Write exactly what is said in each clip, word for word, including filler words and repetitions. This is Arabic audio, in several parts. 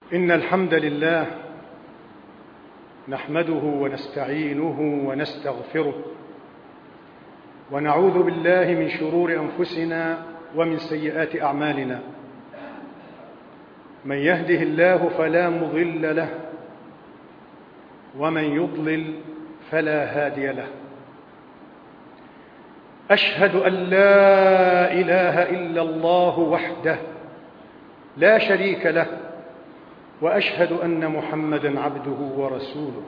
إن الحمد لله نحمده ونستعينه ونستغفره ونعوذ بالله من شرور أنفسنا ومن سيئات أعمالنا. من يهده الله فلا مضل له ومن يضلل فلا هادي له. أشهد أن لا إله إلا الله وحده لا شريك له، وأشهد أن محمدًا عبده ورسوله.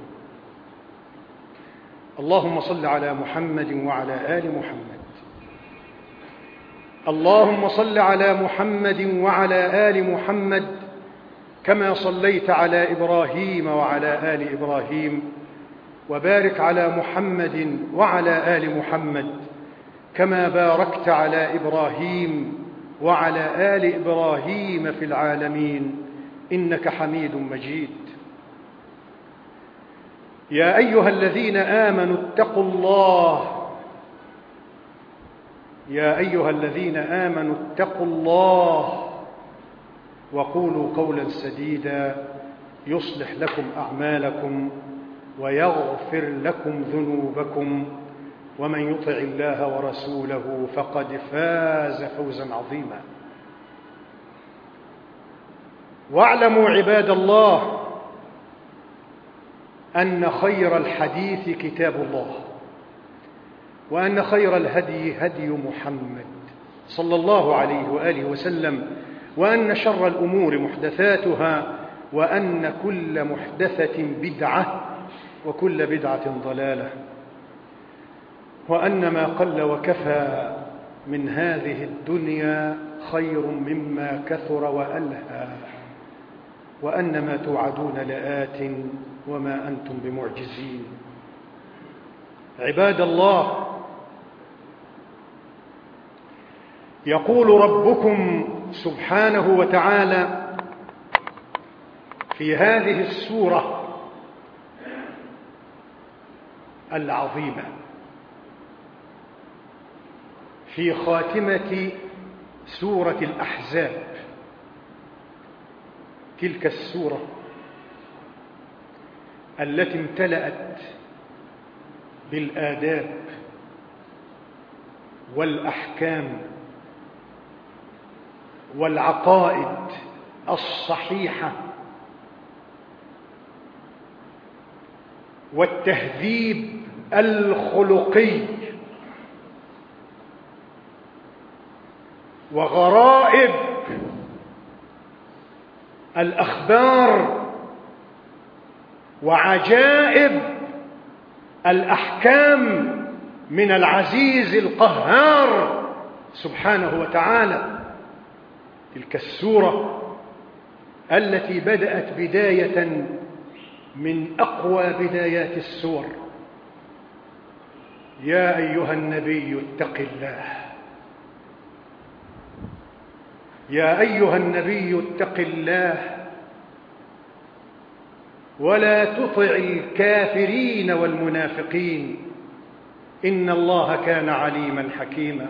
اللهم صل على محمد وعلى آل محمد. اللهم صل على محمد وعلى آل محمد كما صليت على إبراهيم وعلى آل إبراهيم، وبارك على محمد وعلى آل محمد كما باركت على إبراهيم وعلى آل إبراهيم في العالمين إنك حميد مجيد. يا أيها الذين آمنوا اتقوا الله يا أيها الذين آمنوا اتقوا الله وقولوا قولا سديدا يصلح لكم أعمالكم ويغفر لكم ذنوبكم، ومن يطع الله ورسوله فقد فاز فوزا عظيما. واعلموا عباد الله أن خير الحديث كتاب الله، وأن خير الهدي هدي محمد صلى الله عليه وآله وسلم، وأن شر الأمور محدثاتها، وأن كل محدثة بدعة وكل بدعة ضلالة، وأن ما قل وكفى من هذه الدنيا خير مما كثر وألهى، وأن ما توعدون لآت وما أنتم بمعجزين. عباد الله، يقول ربكم سبحانه وتعالى في هذه السورة العظيمة في خاتمة سورة الأحزاب، تلك السورة التي امتلأت بالآداب والأحكام والعقائد الصحيحة والتهذيب الخلقي وغرائب الأخبار وعجائب الأحكام من العزيز القهار سبحانه وتعالى. تلك السورة التي بدأت بداية من أقوى بدايات السور: يا أيها النبي اتق الله يا أيها النبي اتق الله ولا تطع الكافرين والمنافقين إن الله كان عليما حكيما،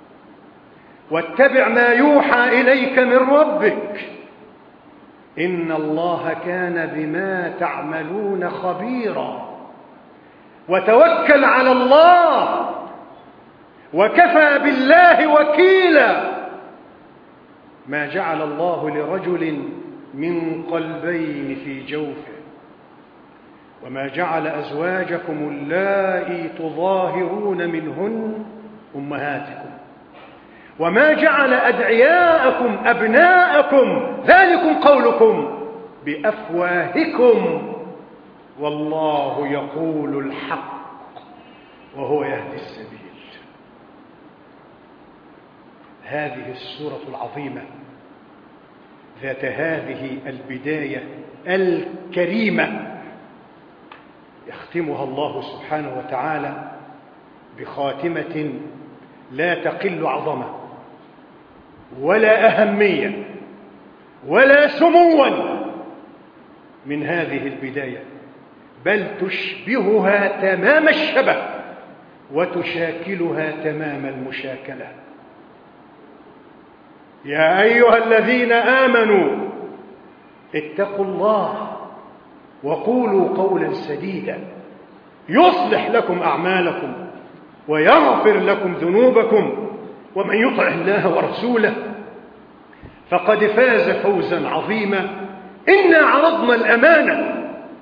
واتبع ما يوحى إليك من ربك إن الله كان بما تعملون خبيرا، وتوكل على الله وكفى بالله وكيلا. ما جعل الله لرجل من قلبين في جوفه، وما جعل أزواجكم اللائي تظاهرون منهن أمهاتكم، وما جعل أدعياءكم أبناءكم ذلكم قولكم بأفواهكم والله يقول الحق وهو يهدي السبيل. هذه السورة العظيمة ذات هذه البداية الكريمة يختمها الله سبحانه وتعالى بخاتمة لا تقل عظمة ولا أهمية ولا سموا من هذه البداية، بل تشبهها تمام الشبه وتشاكلها تمام المشاكلة. يا أيها الذين آمنوا اتقوا الله وقولوا قولا سديدا يصلح لكم أعمالكم ويغفر لكم ذنوبكم ومن يطع الله ورسوله فقد فاز فوزا عظيما. إنا عرضنا الأمانة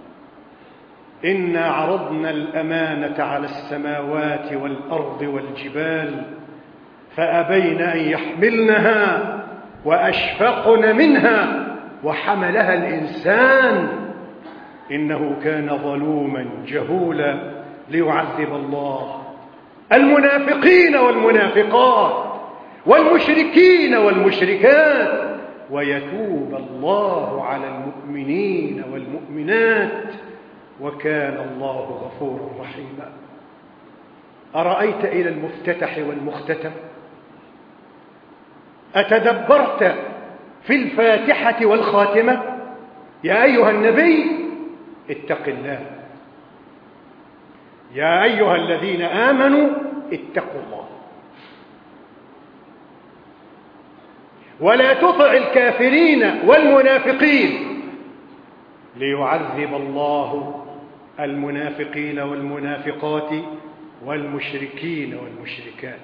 إنا عرضنا الأمانة على السماوات والأرض والجبال فأبين أن يحملنها وأشفقن منها وحملها الإنسان إنه كان ظلوما جهولا ليعذب الله المنافقين والمنافقات والمشركين والمشركات ويتوب الله على المؤمنين والمؤمنات وكان الله غفورا رحيما. أرأيت إلى المفتتح والمختتم؟ أتدبرت في الفاتحة والخاتمة؟ يا أيها النبي اتق الله، يا أيها الذين آمنوا اتقوا الله ولا تطع الكافرين والمنافقين ليعذب الله المنافقين والمنافقات والمشركين والمشركات.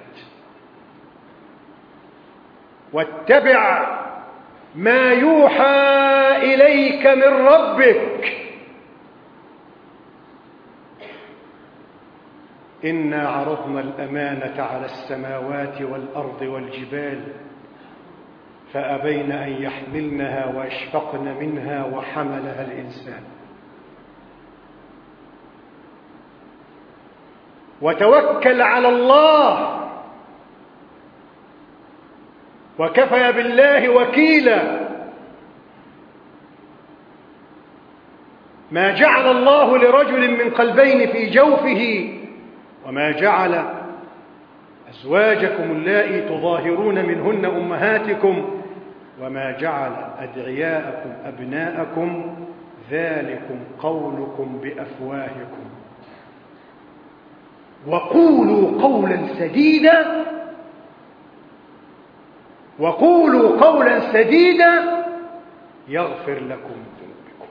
واتبع ما يوحى إليك من ربك إنا عرضنا الأمانة على السماوات والأرض والجبال فأبين أن يحملنها وأشفقن منها وحملها الإنسان. وتوكل على الله وكفى بالله وكيلا. ما جعل الله لرجل من قلبين في جوفه وما جعل أزواجكم اللائي تظاهرون منهن أمهاتكم وما جعل أدعياءكم أبناءكم ذلكم قولكم بأفواهكم وقولوا قولا سديدا وقولوا قولا سديدا يغفر لكم ذنوبكم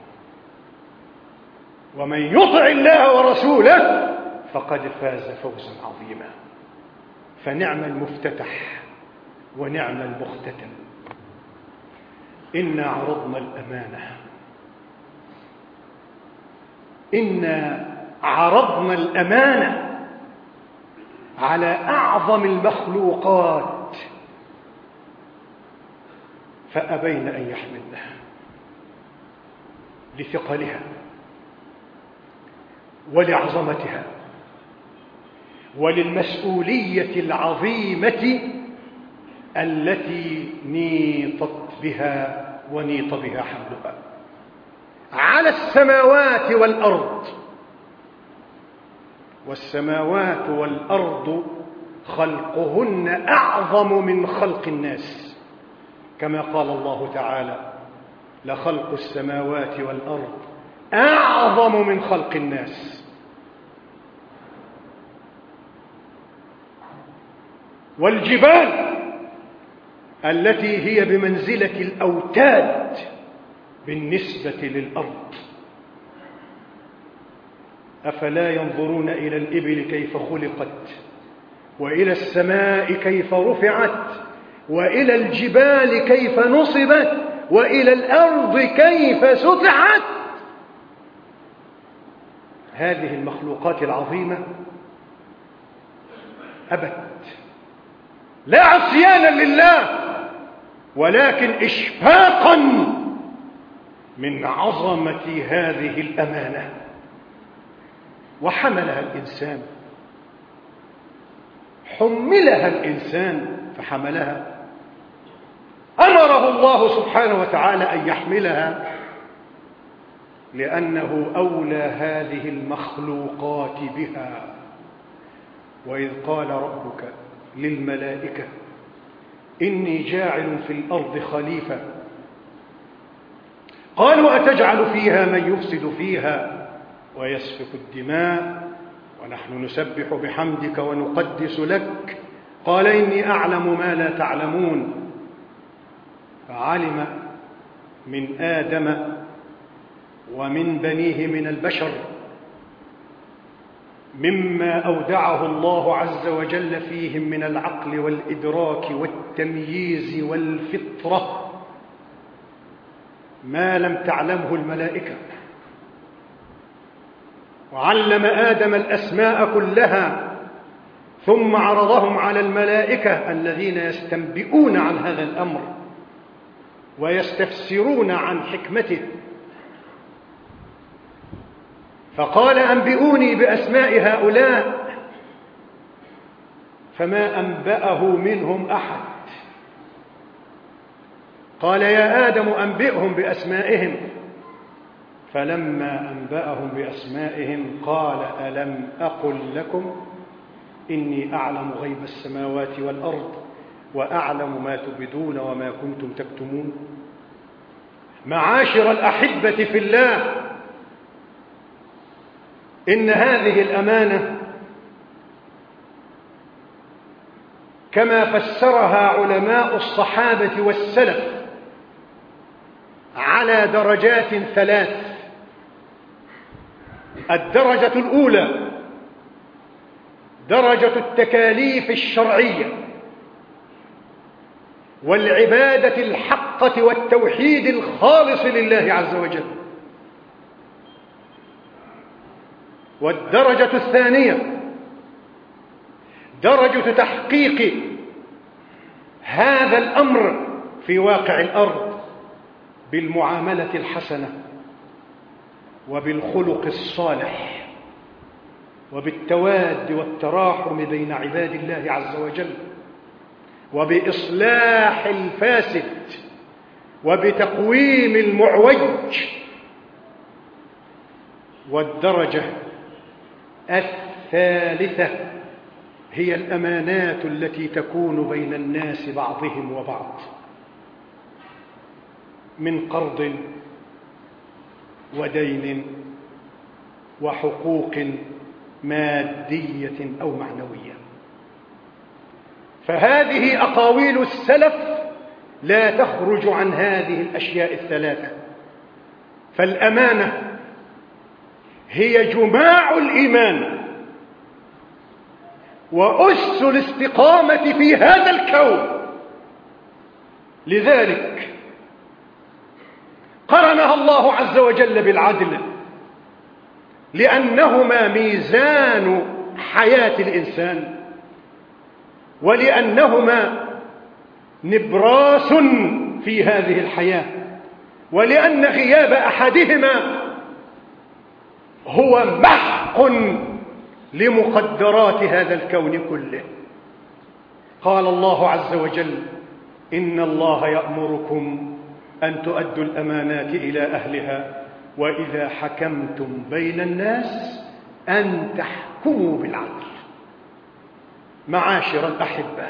ومن يطع الله ورسوله فقد فاز فوزا عظيما. فنعم المفتتح ونعم المختتم. إنا عرضنا الأمانة إنا عرضنا الأمانة على أعظم المخلوقات فأبين أن يحملنها لثقلها ولعظمتها وللمسؤولية العظيمة التي نيطت بها ونيط بها حملها على السماوات والأرض. والسماوات والأرض خلقهن أعظم من خلق الناس كما قال الله تعالى لخلق السماوات والأرض أعظم من خلق الناس. والجبال التي هي بمنزلة الأوتاد بالنسبة للأرض أفلا ينظرون إلى الإبل كيف خلقت وإلى السماء كيف رفعت وإلى الجبال كيف نصبت وإلى الأرض كيف سطحت. هذه المخلوقات العظيمة أبت لا عصيانا لله ولكن إشفاقا من عظمة هذه الأمانة. وحملها الإنسان حملها الإنسان فحملها. أمره الله سبحانه وتعالى أن يحملها لأنه أولى هذه المخلوقات بها. وإذ قال ربك للملائكة إني جاعل في الأرض خليفة قالوا أتجعل فيها من يفسد فيها ويسفك الدماء ونحن نسبح بحمدك ونقدس لك قال إني أعلم ما لا تعلمون. فعلم من آدم ومن بنيه من البشر مما أودعه الله عز وجل فيهم من العقل والإدراك والتمييز والفطرة ما لم تعلمه الملائكة، وعلم آدم الأسماء كلها ثم عرضهم على الملائكة الذين يستنبئون عن هذا الأمر ويستفسرون عن حكمته، فقال أنبئوني بأسماء هؤلاء فما أنبأه منهم أحد. قال يا آدم أنبئهم بأسمائهم، فلما أنبأهم بأسمائهم قال ألم أقل لكم إني أعلم غيب السماوات والأرض وأعلم ما تبدون وما كنتم تكتمون. معاشر الأحبة في الله، إن هذه الأمانة كما فسرها علماء الصحابة والسلف على درجات ثلاث. الدرجة الأولى درجة التكاليف الشرعية والعبادة الحقة والتوحيد الخالص لله عز وجل. والدرجة الثانية درجة تحقيق هذا الأمر في واقع الأرض بالمعاملة الحسنة وبالخلق الصالح وبالتواد والتراحم بين عباد الله عز وجل وبإصلاح الفاسد وبتقويم المعوج. والدرجة الثالثة هي الأمانات التي تكون بين الناس بعضهم وبعض من قرض ودين وحقوق مادية أو معنوية. فهذه أقاويل السلف لا تخرج عن هذه الأشياء الثلاثة. فالأمانة هي جماع الإيمان وأس الاستقامة في هذا الكون. لذلك قرنها الله عز وجل بالعدل، لأنهما ميزان حياة الإنسان، ولأنهما نبراس في هذه الحياة، ولأن غياب أحدهما هو محق لمقدرات هذا الكون كله. قال الله عز وجل إن الله يأمركم أن تؤدوا الأمانات إلى أهلها وإذا حكمتم بين الناس أن تحكموا بالعدل. معاشر الأحبة،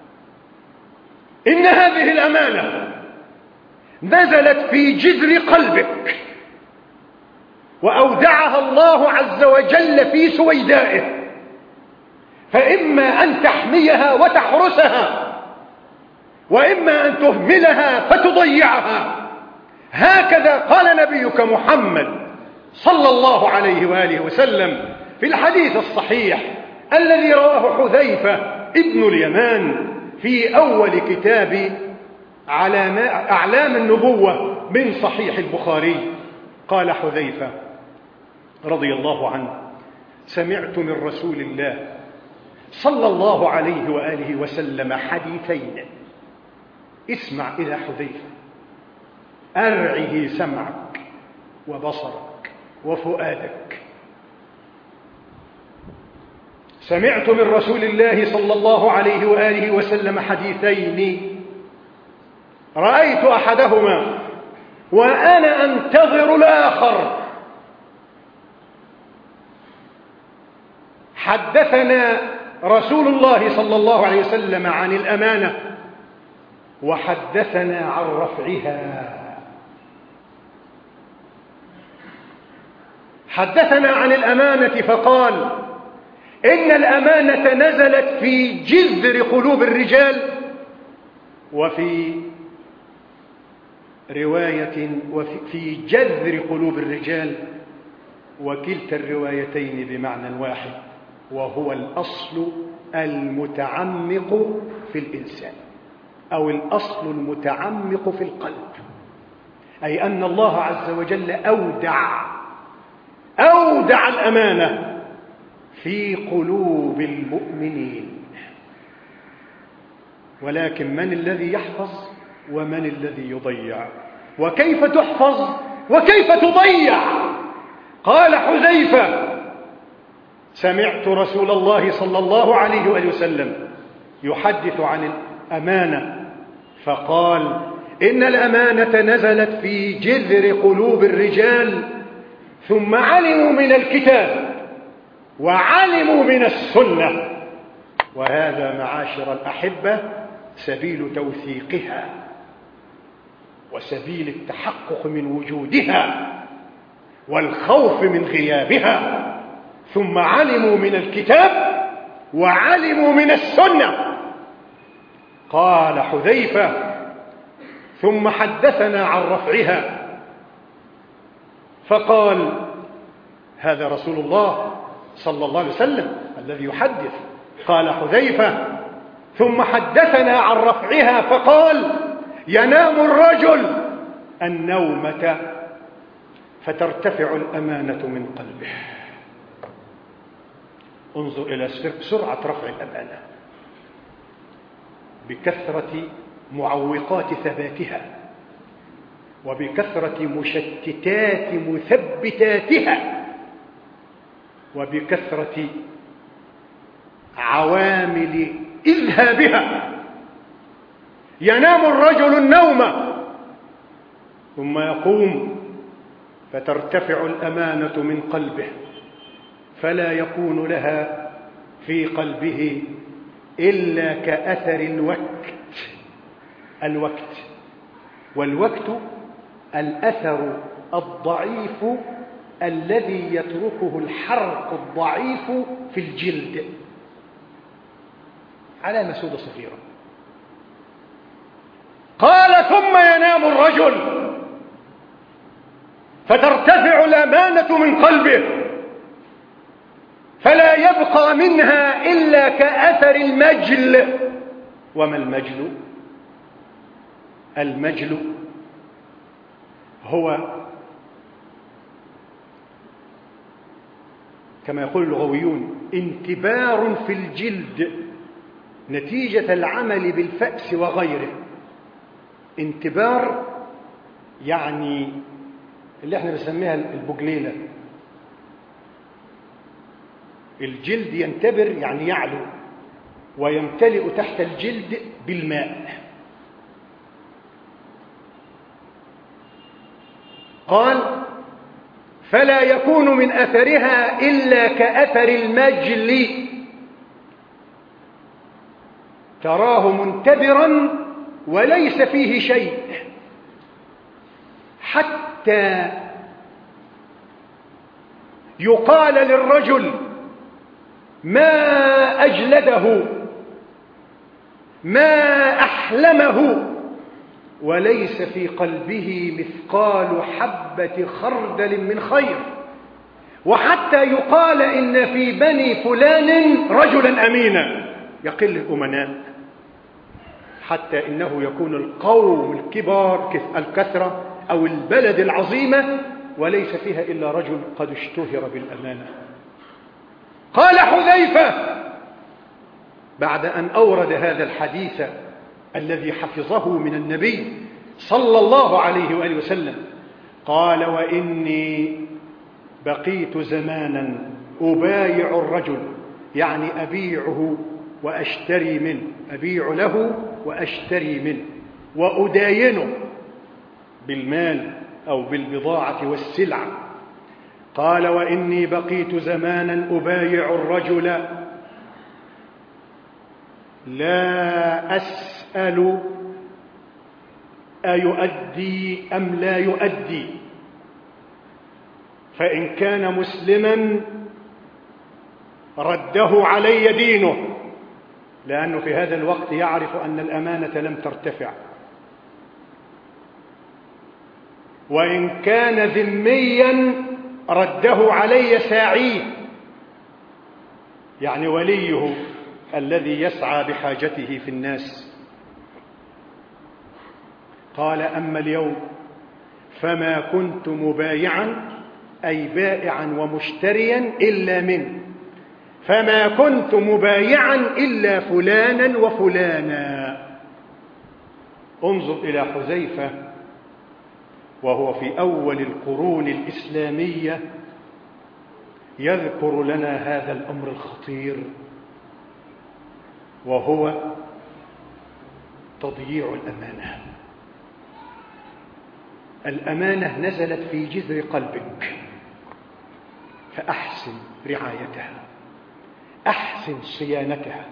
إن هذه الأمانة نزلت في جذر قلبك وأودعها الله عز وجل في سويدائه، فإما أن تحميها وتحرسها وإما أن تهملها فتضيعها. هكذا قال نبيك محمد صلى الله عليه وآله وسلم في الحديث الصحيح الذي رواه حذيفة ابن اليمان في أول كتاب أعلام النبوة من صحيح البخاري. قال حذيفة رضي الله عنه سمعت من رسول الله صلى الله عليه وآله وسلم حديثين. اسمع إلى حذيفة، أرعه سمعك وبصرك وفؤادك. سمعت من رسول الله صلى الله عليه وآله وسلم حديثين رأيت أحدهما وأنا أنتظر الآخر. حدثنا رسول الله صلى الله عليه وسلم عن الأمانة وحدثنا عن رفعها. حدثنا عن الأمانة فقال إن الأمانة نزلت في جذر قلوب الرجال وفي رواية وفي جذر قلوب الرجال، وكلتا الروايتين بمعنى واحد، وهو الأصل المتعمق في الإنسان، أو الأصل المتعمق في القلب، أي أن الله عز وجل أودع أودع الأمانة في قلوب المؤمنين. ولكن من الذي يحفظ ومن الذي يضيع؟ وكيف تحفظ وكيف تضيع؟ قال حذيفة: سمعت رسول الله صلى الله عليه وآله وسلم يحدث عن الأمانة فقال: إن الأمانة نزلت في جذر قلوب الرجال، ثم علموا من الكتاب وعلموا من السنة. وهذا معاشر الأحبة سبيل توثيقها وسبيل التحقق من وجودها والخوف من غيابها. ثم علموا من الكتاب وعلموا من السنة. قال حذيفة: ثم حدثنا عن رفعها، فقال: هذا رسول الله صلى الله عليه وسلم الذي يحدث. قال حذيفة: ثم حدثنا عن رفعها فقال: ينام الرجل النومة فترتفع الأمانة من قلبه. انظر إلى سرعة رفع الأمانة بكثرة معوقات ثباتها، وبكثرة مشتتات مثبتاتها، وبكثرة عوامل إذهابها. ينام الرجل النوم ثم يقوم فترتفع الأمانة من قلبه، فلا يكون لها في قلبه إلا كأثر الوقت. الوقت والوقت الأثر الضعيف الذي يتركه الحرق الضعيف في الجلد، علامة سودة صغيرة. قال: ثم ينام الرجل فترتفع الأمانة من قلبه، فلا يبقى منها إلا كأثر المجل. وما المجل؟ المجل هو كما يقول اللغويون انتبار في الجلد نتيجة العمل بالفأس وغيره. انتبار يعني اللي احنا بنسميها البجليلة. الجلد ينتبر يعني يعلو ويمتلئ تحت الجلد بالماء. قال: فلا يكون من أثرها إلا كأثر المجل، تراه منتبرا وليس فيه شيء، حتى يقال للرجل: ما أجلده، ما أحلمه، وليس في قلبه مثقال حبة خردل من خير. وحتى يقال إن في بني فلان رجلا أمينا، يقل الأمناء، حتى إنه يكون القوم الكبار الكثرة أو البلد العظيمة وليس فيها إلا رجل قد اشتهر بالأمانة. قال حذيفة بعد أن أورد هذا الحديث الذي حفظه من النبي صلى الله عليه وآله وسلم، قال: وإني بقيت زمانا أبايع الرجل، يعني أبيعه وأشتري منه، أبيع له وأشتري منه، وأداينه بالمال أو بالبضاعة والسلعة. قال: وإني بقيت زمانا أبايع الرجل لا أسأل أيؤدي أم لا يؤدي، فإن كان مسلما رده علي دينه، لأنه في هذا الوقت يعرف أن الأمانة لم ترتفع. وإن كان ذميا رده علي ساعيه، يعني وليه الذي يسعى بحاجته في الناس. قال: أما اليوم فما كنت مبايعا أي بائعا ومشتريا إلا منه، فما كنت مبايعا إلا فلانا وفلانا. انظر إلى حذيفة وهو في أول القرون الإسلامية يذكر لنا هذا الأمر الخطير، وهو تضييع الأمانة. الأمانة نزلت في جذر قلبك، فأحسن رعايتها، أحسن صيانتها،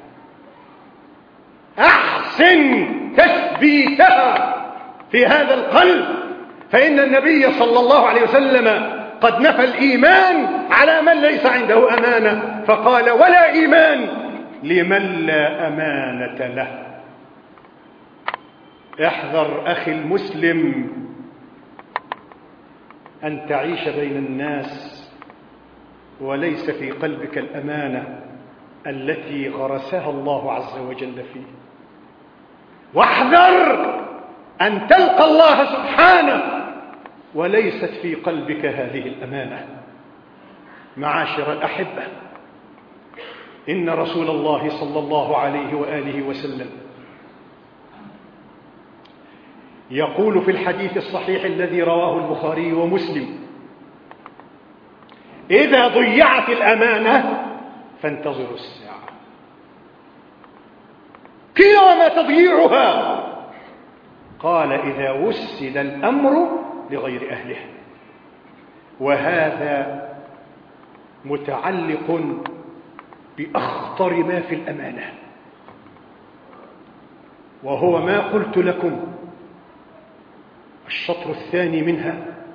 أحسن تثبيتها في هذا القلب، فإن النبي صلى الله عليه وسلم قد نفى الإيمان على من ليس عنده أمانة، فقال: ولا إيمان لمن لا أمانة له. احذر أخي المسلم أن تعيش بين الناس وليس في قلبك الأمانة التي غرسها الله عز وجل فيه، واحذر أن تلقى الله سبحانه وليست في قلبك هذه الأمانة. معاشر الأحبة، إن رسول الله صلى الله عليه وآله وسلم يقول في الحديث الصحيح الذي رواه البخاري ومسلم: إذا ضيعت الأمانة فانتظروا الساعة. قيل: وما تضييعها؟ قال: إذا وسد الأمر لغير أهله. وهذا متعلق بأخطر ما في الأمانة، وهو ما قلت لكم الشطر الثاني منها،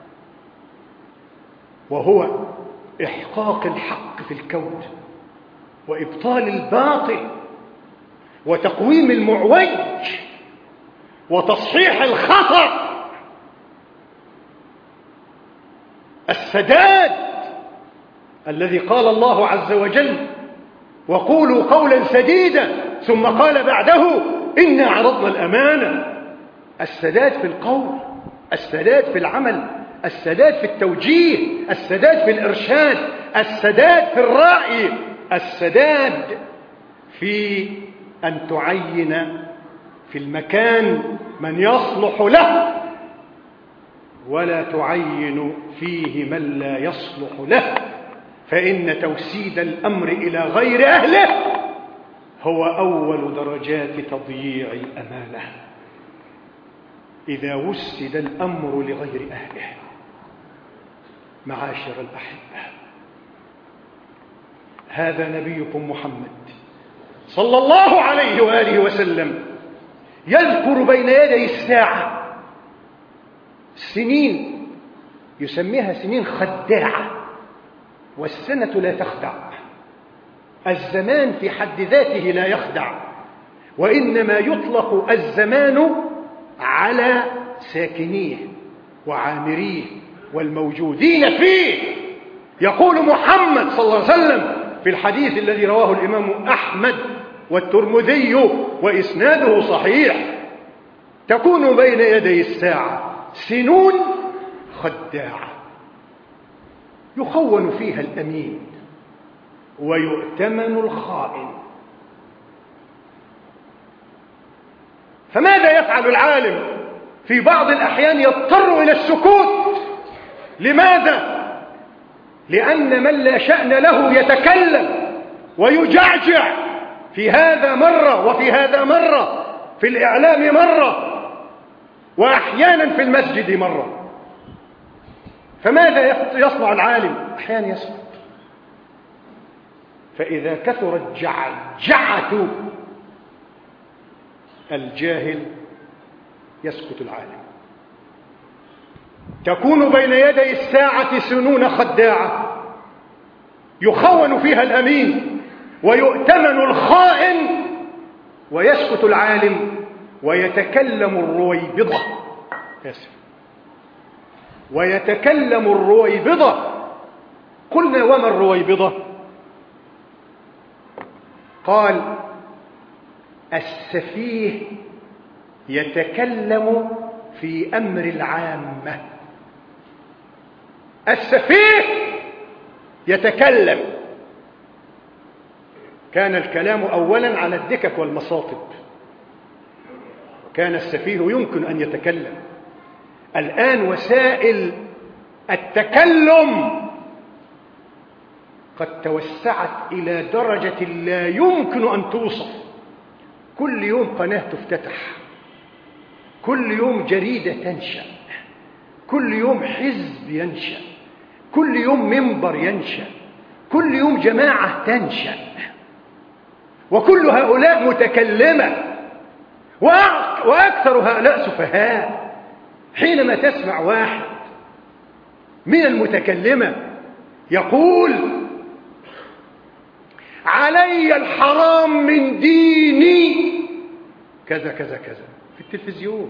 وهو إحقاق الحق في الكون وإبطال الباطل وتقويم المعوج وتصحيح الخطأ. السداد الذي قال الله عز وجل: وقولوا قولا سديدا، ثم قال بعده: إنا عرضنا الأمانة. السداد في القول، السداد في العمل، السداد في التوجيه، السداد في الإرشاد، السداد في الرأي، السداد في أن تعين في المكان من يصلح له ولا تعين فيه من لا يصلح له، فإن توسيد الأمر إلى غير أهله هو أول درجات تضييع الأمانة. إذا وسد الأمر لغير أهله. معاشر الأحبة، هذا نبيكم محمد صلى الله عليه وآله وسلم يذكر بين يدي الساعة سنين يسميها سنين خداعة، والسنة لا تخدع، الزمان في حد ذاته لا يخدع، وإنما يطلق الزمان على ساكنيه وعامريه والموجودين فيه. يقول محمد صلى الله عليه وسلم في الحديث الذي رواه الإمام أحمد والترمذي وإسناده صحيح: تكون بين يدي الساعة سنون خداعة يخون فيها الأمين ويؤتمن الخائن. فماذا يفعل العالم؟ في بعض الأحيان يضطر إلى السكوت. لماذا؟ لأن من لا شأن له يتكلم ويجعجع، في هذا مرة وفي هذا مرة، في الإعلام مرة، وأحيانا في المسجد مرة. فماذا يصنع العالم؟ أحيانا يسكت. فإذا كثرت جعجعة الجاهل يسكت العالم. تكون بين يدي الساعة سنون خداعة يخون فيها الأمين ويؤتمن الخائن، ويسكت العالم ويتكلم الرويبضة. ويتكلم الرويبضة. قلنا وما الرويبضة؟ قال السفيه يتكلم في أمر العامة. السفيه يتكلم. كان الكلام أولا على الدكك والمصاطب، كان السفيه يمكن أن يتكلم. الآن وسائل التكلم قد توسعت إلى درجة لا يمكن أن توصف. كل يوم قناة تفتتح، كل يوم جريدة تنشأ، كل يوم حزب ينشأ، كل يوم منبر ينشأ، كل يوم جماعة تنشأ، وكل هؤلاء متكلمة، وأكثر هؤلاء سفهاء. حينما تسمع واحد من المتكلمة يقول علي الحرام من ديني كذا كذا كذا في التلفزيون،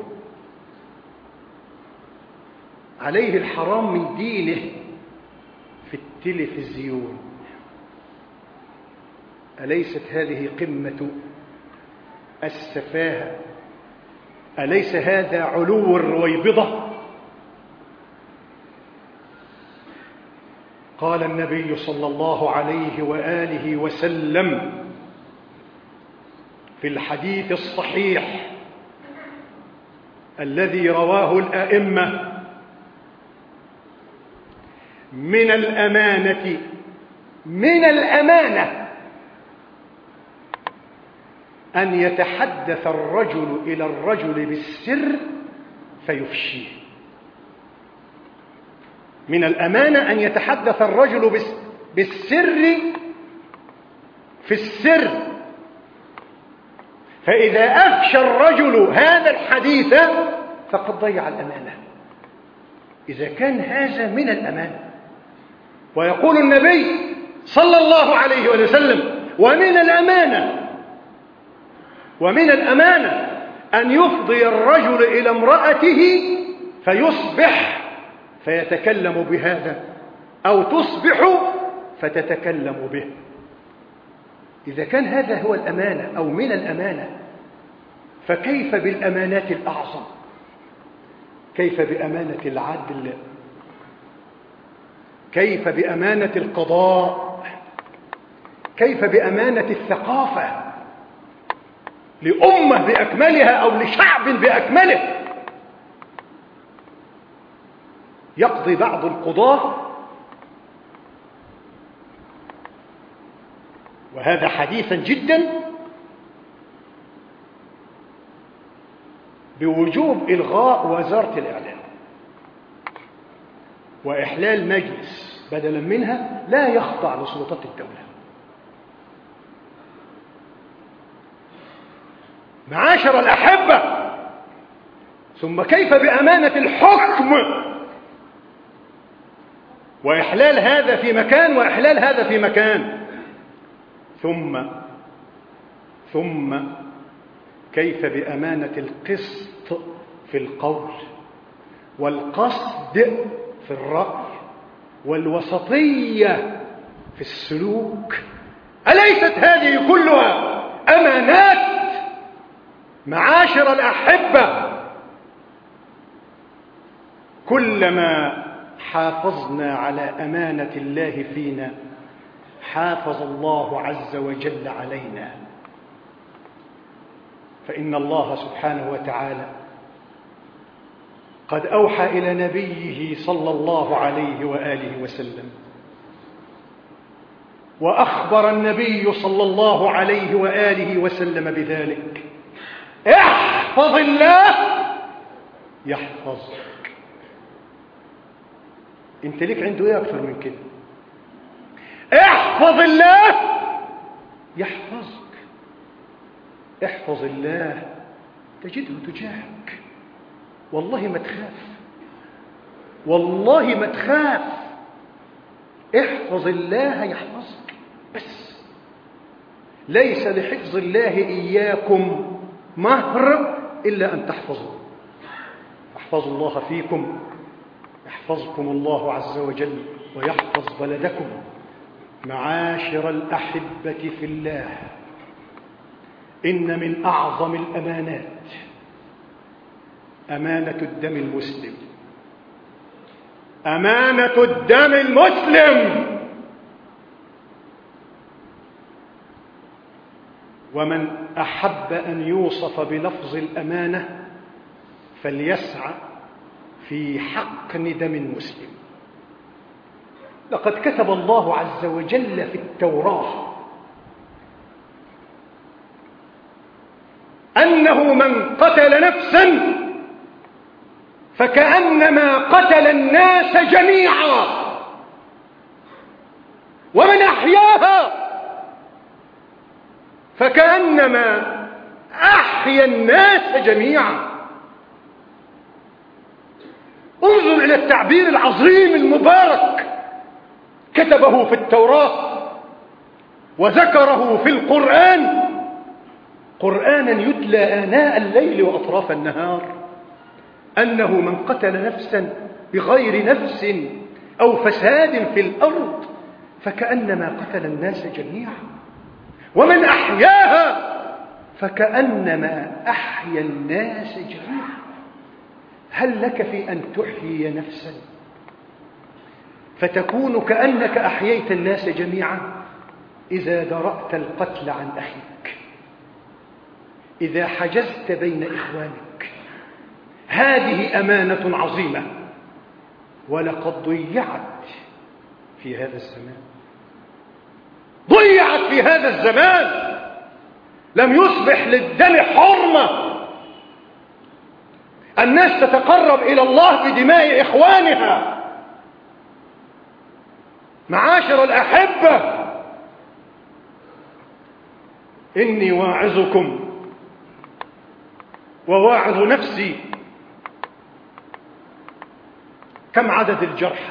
عليه الحرام من دينه في التلفزيون، أليست هذه قمة السفاهة؟ أليس هذا علو الرويبضة؟ قال النبي صلى الله عليه وآله وسلم في الحديث الصحيح الذي رواه الأئمة: من الأمانة من الأمانة أن يتحدث الرجل إلى الرجل بالسر فيفشيه. من الأمانة أن يتحدث الرجل بالسر في السر، فإذا أفشى الرجل هذا الحديث فقد ضيع الأمانة. إذا كان هذا من الأمانة. ويقول النبي صلى الله عليه وسلم: ومن الأمانة ومن الأمانة أن يفضي الرجل إلى امرأته فيصبح فيتكلم بهذا، أو تصبح فتتكلم به. إذا كان هذا هو الأمانة أو من الأمانة، فكيف بالأمانات الأعظم؟ كيف بأمانة العدل؟ كيف بأمانة القضاء؟ كيف بأمانة الثقافة لأمة بأكملها أو لشعب بأكمله؟ يقضي بعض القضاة، وهذا حديثا جدا، بوجوب إلغاء وزارة الإعلام وإحلال مجلس بدلا منها لا يخضع لسلطات الدولة. معاشر الأحبة، ثم كيف بأمانة الحكم وإحلال هذا في مكان وإحلال هذا في مكان؟ ثم ثم كيف بأمانة القسط في القول والقصد في الرأي والوسطية في السلوك؟ أليست هذه كلها أمانات؟ معاشر الأحبة، كلما حافظنا على أمانة الله فينا حافظ الله عز وجل علينا. فإن الله سبحانه وتعالى قد أوحى إلى نبيه صلى الله عليه وآله وسلم، وأخبر النبي صلى الله عليه وآله وسلم بذلك: احفظ الله يحفظك. انت ليك عنده ايه اكثر من كده؟ احفظ الله يحفظك. احفظ الله تجده تجاهك. والله ما تخاف، والله ما تخاف. احفظ الله يحفظك. بس ليس لحفظ الله إياكم مهر إلا أن تحفظوا. احفظوا الله فيكم يحفظكم الله عز وجل ويحفظ بلدكم. معاشر الأحبة في الله، إن من أعظم الأمانات أمانة الدم المسلم. أمانة الدم المسلم. ومن أحب أن يوصف بلفظ الأمانة فليسعى في حقن دم المسلم. لقد كتب الله عز وجل في التوراة أنه من قتل نفسا فكأنما قتل الناس جميعا، ومن أحياها فكأنما أحيا الناس جميعا. انظر إلى التعبير العظيم المبارك، كتبه في التوراة وذكره في القرآن قرآنا يتلى آناء الليل وأطراف النهار، أنه من قتل نفسا بغير نفس أو فساد في الأرض فكأنما قتل الناس جميعا، ومن أحياها فكأنما أحيا الناس جميعا. هل لك في أن تحيي نفسا فتكون كأنك أحييت الناس جميعا؟ إذا درأت القتل عن أخيك، إذا حجزت بين إخوانك، هذه أمانة عظيمة، ولقد ضيعت في هذا الزمان. ضيعت في هذا الزمان. لم يصبح للدم حرمة. الناس تتقرب إلى الله بدماء إخوانها. معاشر الأحبة، إني واعظكم وواعظ نفسي. كم عدد الجرحى؟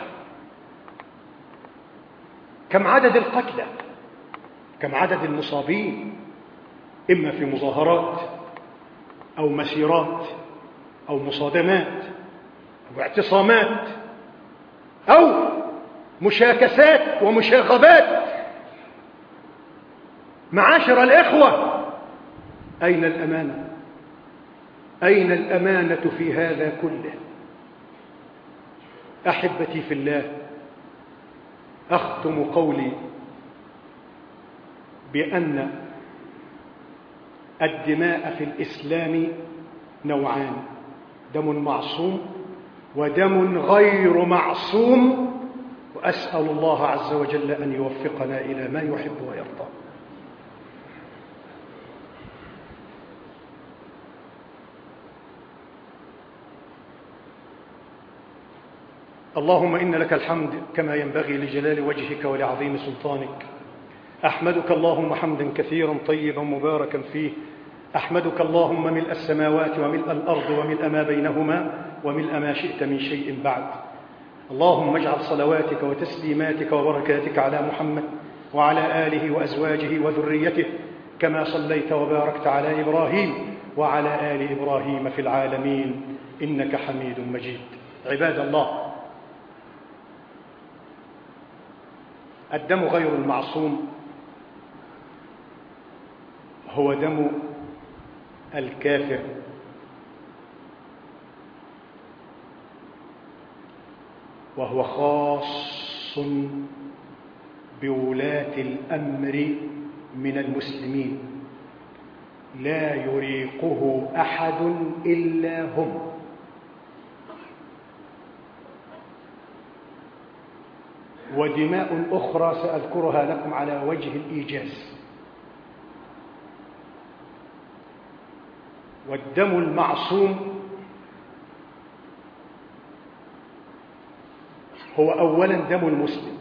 كم عدد القتلى؟ كم عدد المصابين، إما في مظاهرات أو مسيرات أو مصادمات أو اعتصامات أو مشاكسات ومشاغبات. معاشر الإخوة، أين الأمانة؟ أين الأمانة في هذا كله؟ أحبتي في الله، أختم قولي بأن الدماء في الإسلام نوعان: دم معصوم ودم غير معصوم، وأسأل الله عز وجل أن يوفقنا إلى ما يحب ويرضى. اللهم إن لك الحمد كما ينبغي لجلال وجهك ولعظيم سلطانك. أحمدك اللهم حمدا كثيرا طيبا مباركا فيه. أحمدك اللهم ملء السماوات وملء الأرض وملء ما بينهما وملء ما شئت من شيء بعد. اللهم اجعل صلواتك وتسليماتك وبركاتك على محمد وعلى آله وأزواجه وذريته كما صليت وباركت على إبراهيم وعلى آل إبراهيم في العالمين إنك حميد مجيد. عباد الله، الدم غير المعصوم هو دم الكافر، وهو خاص بولاة الأمر من المسلمين، لا يريقه أحد إلا هم. ودماء أخرى سأذكرها لكم على وجه الإيجاز. والدم المعصوم هو أولا دم المسلم،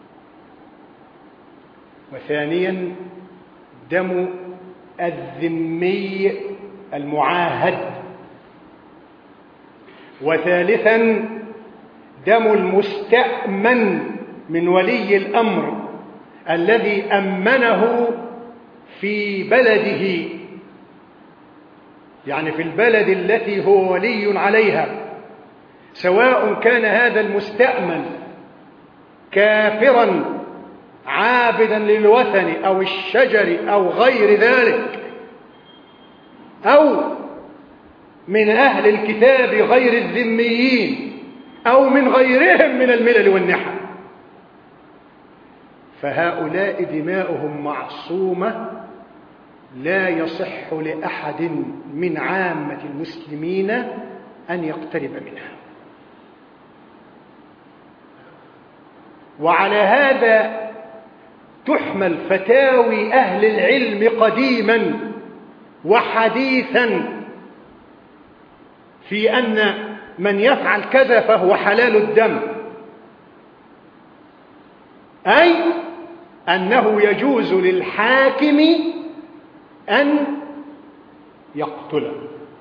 وثانيا دم الذمي المعاهد، وثالثا دم المستأمن من ولي الأمر الذي أمنه في بلده، يعني في البلد التي هو ولي عليها، سواء كان هذا المستأمن كافرا عابدا للوثن أو الشجر أو غير ذلك، أو من أهل الكتاب غير الذميين، أو من غيرهم من الملل والنحل، فهؤلاء دماؤهم معصومة، لا يصح لأحد من عامة المسلمين أن يقترب منها. وعلى هذا تحمل فتاوي أهل العلم قديما وحديثا في أن من يفعل كذا فهو حلال الدم، أي أنه يجوز للحاكم أن يقتله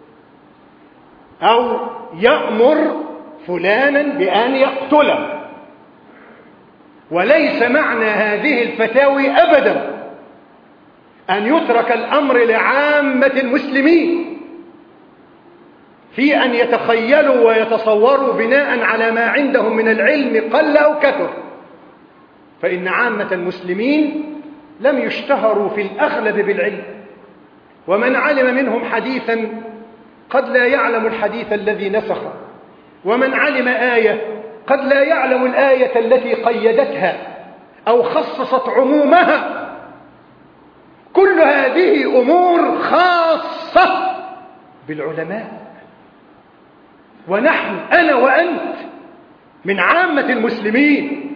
أو يأمر فلانا بأن يقتله. وليس معنى هذه الفتاوي أبدا أن يترك الأمر لعامة المسلمين في أن يتخيلوا ويتصوروا بناء على ما عندهم من العلم قل أو كثر، فإن عامة المسلمين لم يشتهروا في الأغلب بالعلم، ومن علم منهم حديثا قد لا يعلم الحديث الذي نسخه، ومن علم آية قد لا يعلم الآية التي قيدتها أو خصصت عمومها. كل هذه أمور خاصة بالعلماء، ونحن أنا وأنت من عامة المسلمين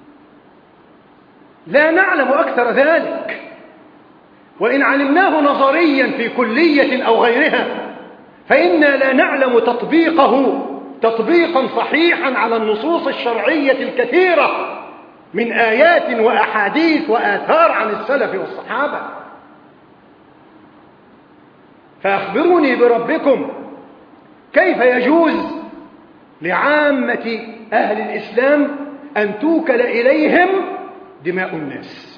لا نعلم أكثر ذلك، وإن علمناه نظريا في كلية أو غيرها فإنا لا نعلم تطبيقه تطبيقا صحيحا على النصوص الشرعية الكثيرة من آيات وأحاديث وآثار عن السلف والصحابة. فأخبروني بربكم، كيف يجوز لعامة أهل الإسلام أن توكل إليهم دماء الناس؟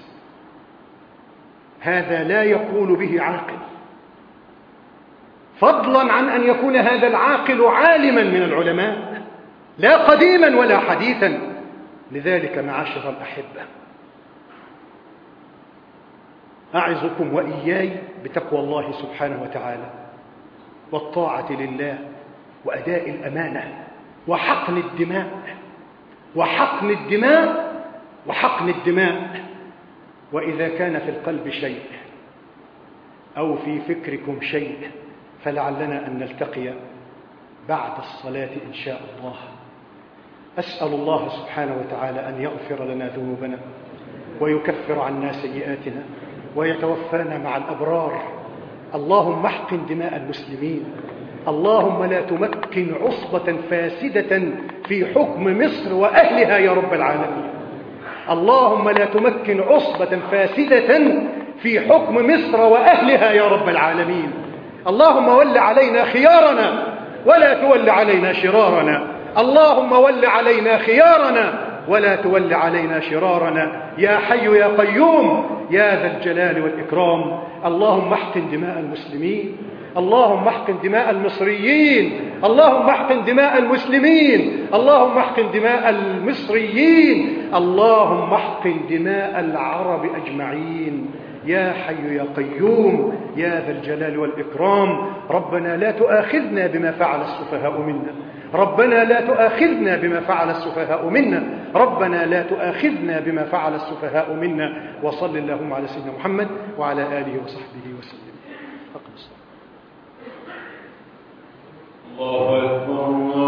هذا لا يقول به عاقل، فضلا عن أن يكون هذا العاقل عالما من العلماء، لا قديما ولا حديثا. لذلك معاشر الأحبة، أعظكم وإياي بتقوى الله سبحانه وتعالى والطاعة لله وأداء الأمانة وحقن الدماء وحقن الدماء وحقن الدماء. وإذا كان في القلب شيء أو في فكركم شيء فلعلنا أن نلتقي بعد الصلاة إن شاء الله. أسأل الله سبحانه وتعالى أن يغفر لنا ذنوبنا ويكفر عنا سيئاتنا ويتوفانا مع الأبرار. اللهم احقن دماء المسلمين، اللهم لا تمكن عصبة فاسدة في حكم مصر وأهلها يا رب العالمين. اللهم لا تمكن عصبة فاسدة في حكم مصر وأهلها يا رب العالمين. اللهم ول علينا خيارنا ولا تول علينا شرارنا، اللهم ول علينا خيارنا ولا تول علينا شرارنا، يا حي يا قيوم يا ذا الجلال والإكرام. اللهم احقن دماء المسلمين، اللهم احقن دماء المصريين، اللهم احقن دماء المسلمين، اللهم احقن دماء المصريين، اللهم احقن دماء العرب أجمعين، يا حي يا قيوم يا ذا الجلال والإكرام. ربنا لا تؤاخذنا بما فعل السفهاء منا، ربنا لا تؤاخذنا بما فعل السفهاء منا، ربنا لا تؤاخذنا بما فعل السفهاء منا. وصل اللهم على سيدنا محمد وعلى آله وصحبه وسلم. أقم الصلاة. الله أكبر.